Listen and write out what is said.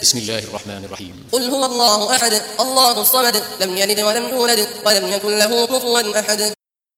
بسم الله الرحمن الرحيم. قل هو الله أحد الله الصمد لم يلد ولم يولد ولم يكن له كفوا أحد.